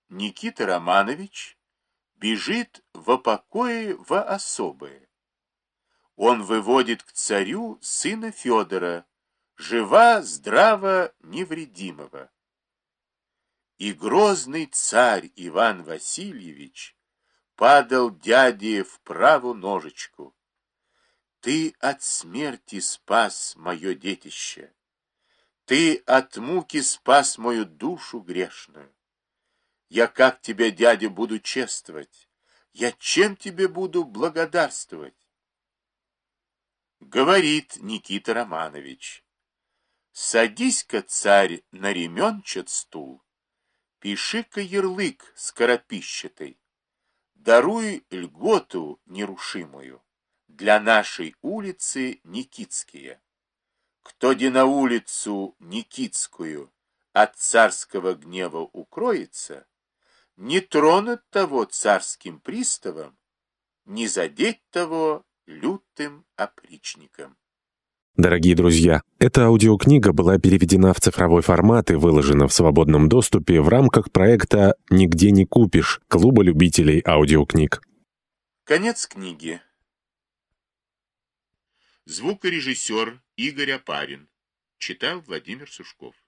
Никита Романович бежит во покое во особое. Он выводит к царю сына Федора, жива, здрава, невредимого. И грозный царь Иван Васильевич падал дяде в праву ножечку. Ты от смерти спас мое детище, ты от муки спас мою душу грешную. Я как тебя, дядя, буду чествовать? Я чем тебе буду благодарствовать? Говорит Никита Романович: садись-ка, царь, на ременчат стул, пиши-ка ярлык скоропищатый, даруй льготу нерушимую для нашей улицы Никитские. Кто де на улицу Никитскую от царского гнева укроется, не тронут того царским приставом, не задеть того лютым опричником. Дорогие друзья, эта аудиокнига была переведена в цифровой формат и выложена в свободном доступе в рамках проекта «Нигде не купишь» Клуба любителей аудиокниг. Конец книги. Звукорежиссер Игорь Опарин. Читал Владимир Сушков.